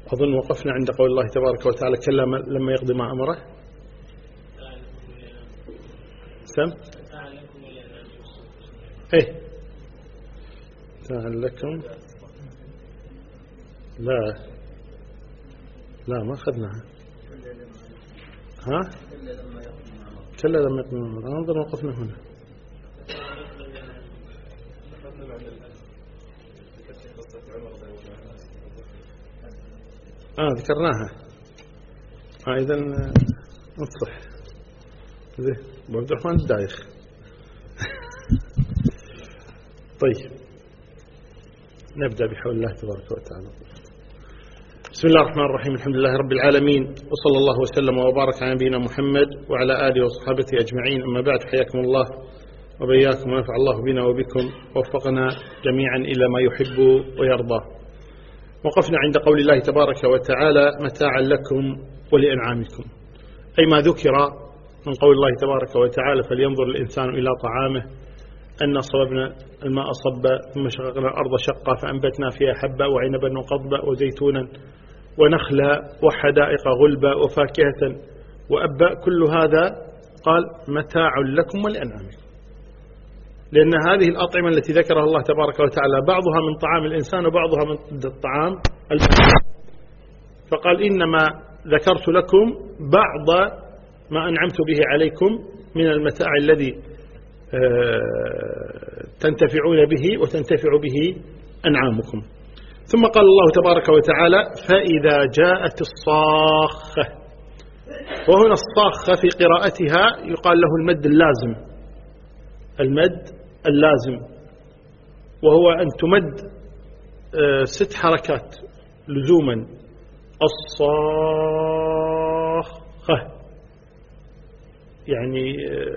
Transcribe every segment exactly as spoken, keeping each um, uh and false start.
أظن وقفنا عند قول الله تبارك وتعالى كلا لما يقضي ما أمره. سم إيه تعال لكم. لا لا ما أخذناها. ها كلا لما يقضي ما أمره. انظر وقفنا هنا. آه ذكرناها. آه إذا نصح زين أبو عبد الرحمن الدايخ. طيب نبدأ بحول الله تبارك وتعالى. بسم الله الرحمن الرحيم. الحمد لله رب العالمين، وصلى الله وسلم وبارك على نبينا محمد وعلى آله وصحبه أجمعين. أما بعد، حياكم الله وبياكم ونفع الله بنا وبكم ووفقنا جميعا إلى ما يحب ويرضى. وقفنا عند قول الله تبارك وتعالى متاعا لكم ولأنعامكم، أي ما ذكر من قول الله تبارك وتعالى فلينظر الإنسان إلى طعامه أن صببنا الماء صبا ثم شققنا الأرض شقا فأنبتنا فيها حبا وعنبا وقضبا وزيتونا ونخلا وحدائق غلبا وفاكهة وأبا. كل هذا قال متاع لكم ولأنعامكم، لأن هذه الأطعمة التي ذكرها الله تبارك وتعالى بعضها من طعام الإنسان وبعضها من الطعام البهائم، فقال إنما ذكرت لكم بعض ما أنعمت به عليكم من المتاع الذي تنتفعون به وتنتفع به أنعامكم. ثم قال الله تبارك وتعالى فإذا جاءت الصاخة، وهنا الصاخة في قراءتها يقال له المد اللازم، المد اللازم، وهو أن تمد ست حركات لزوما. الصاخة يعني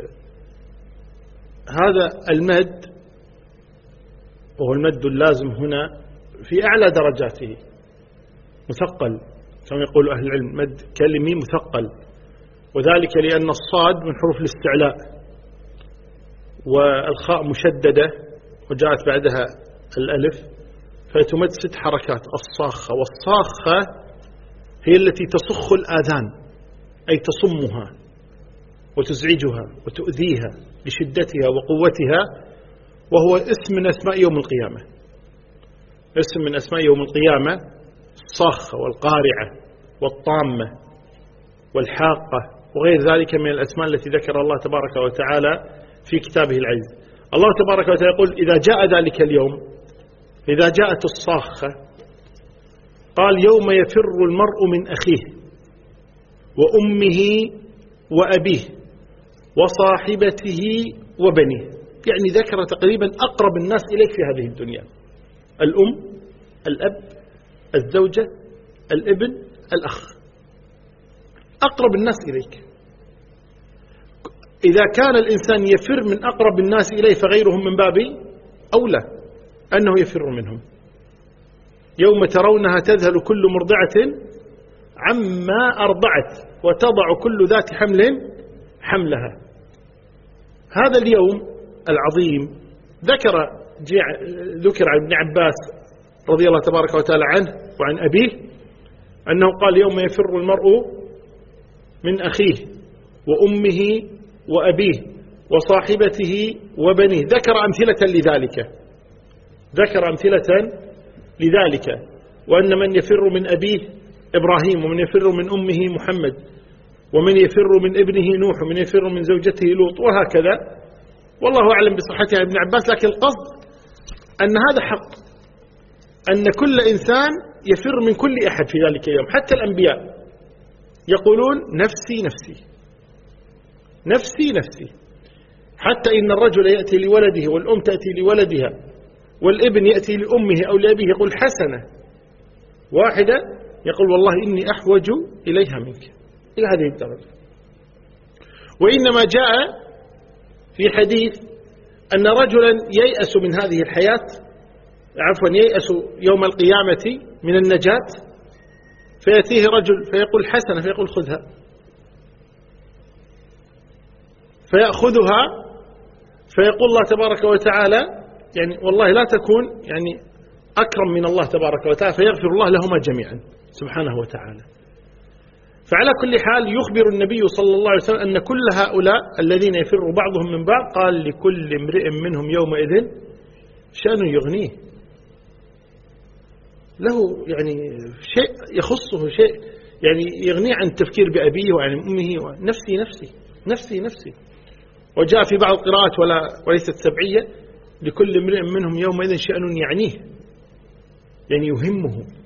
هذا المد، وهو المد اللازم هنا في أعلى درجاته، مثقل كما يقول أهل العلم، مد كلمي مثقل، وذلك لأن الصاد من حروف الاستعلاء والخاء مشددة وجاءت بعدها الألف، فتمد ست حركات الصاخة. والصاخة هي التي تصخ الآذان، أي تصمها وتزعجها وتؤذيها لشدتها وقوتها، وهو اسم من أسماء يوم القيامة، اسم من أسماء يوم القيامة، الصاخة والقارعة والطامة والحاقة وغير ذلك من الأسماء التي ذكر الله تبارك وتعالى في كتابه العزيز. الله تبارك وتعالى يقول إذا جاء ذلك اليوم، إذا جاءت الصاخة، قال يوم يفر المرء من أخيه وأمه وأبيه وصاحبته وبنيه، يعني ذكر تقريبا أقرب الناس إليك في هذه الدنيا: الأم، الأب، الزوجة، الابن، الأخ، أقرب الناس إليك. إذا كان الإنسان يفر من أقرب الناس إليه فغيرهم من باب أولى أنه يفر منهم. يوم ترونها تذهل كل مرضعة عما أرضعت وتضع كل ذات حمل حملها. هذا اليوم العظيم ذكر ذكر عن ابن عباس رضي الله تبارك وتعالى عنه وعن أبيه أنه قال يوم يفر المرء من أخيه وأمه وأبيه وصاحبته وبنيه. ذكر أمثلة لذلك، ذكر أمثلة لذلك، وأن من يفر من أبيه إبراهيم، ومن يفر من أمه محمد، ومن يفر من ابنه نوح، ومن يفر من زوجته لوط، وهكذا. والله أعلم بصحتها ابن عباس، لكن القصد أن هذا حق، أن كل إنسان يفر من كل أحد في ذلك اليوم. حتى الأنبياء يقولون نفسي نفسي نفسي نفسي، حتى إن الرجل يأتي لولده والأم تأتي لولدها والابن يأتي لأمه أو لأبيه يقول حسنة واحدة، يقول والله إني أحوج إليها منك، إلى هذه الدرجة. وإنما جاء في حديث أن رجلا ييأس من هذه الحياة، عفوا ييأس يوم القيامة من النجاة، فيأتيه رجل فيقول حسنة، فيقول خذها، فيأخذها، فيقول الله تبارك وتعالى يعني والله لا تكون يعني أكرم من الله تبارك وتعالى، فيغفر الله لهما جميعا. سبحانه وتعالى. فعلى كل حال يخبر النبي صلى الله عليه وسلم أن كل هؤلاء الذين يفر بعضهم من بعض قال لكل امرئ منهم يومئذ شأن يغنيه، له يعني شيء يخصه، شيء يعني يغنيه عن التفكير بأبيه وعن أمه ونفسي نفسي نفسي نفسي. وجاء في بعض القراءات ولا وليست سبعية لكل امرئ منهم يومئذ شأن يعنيه، يعني يهمه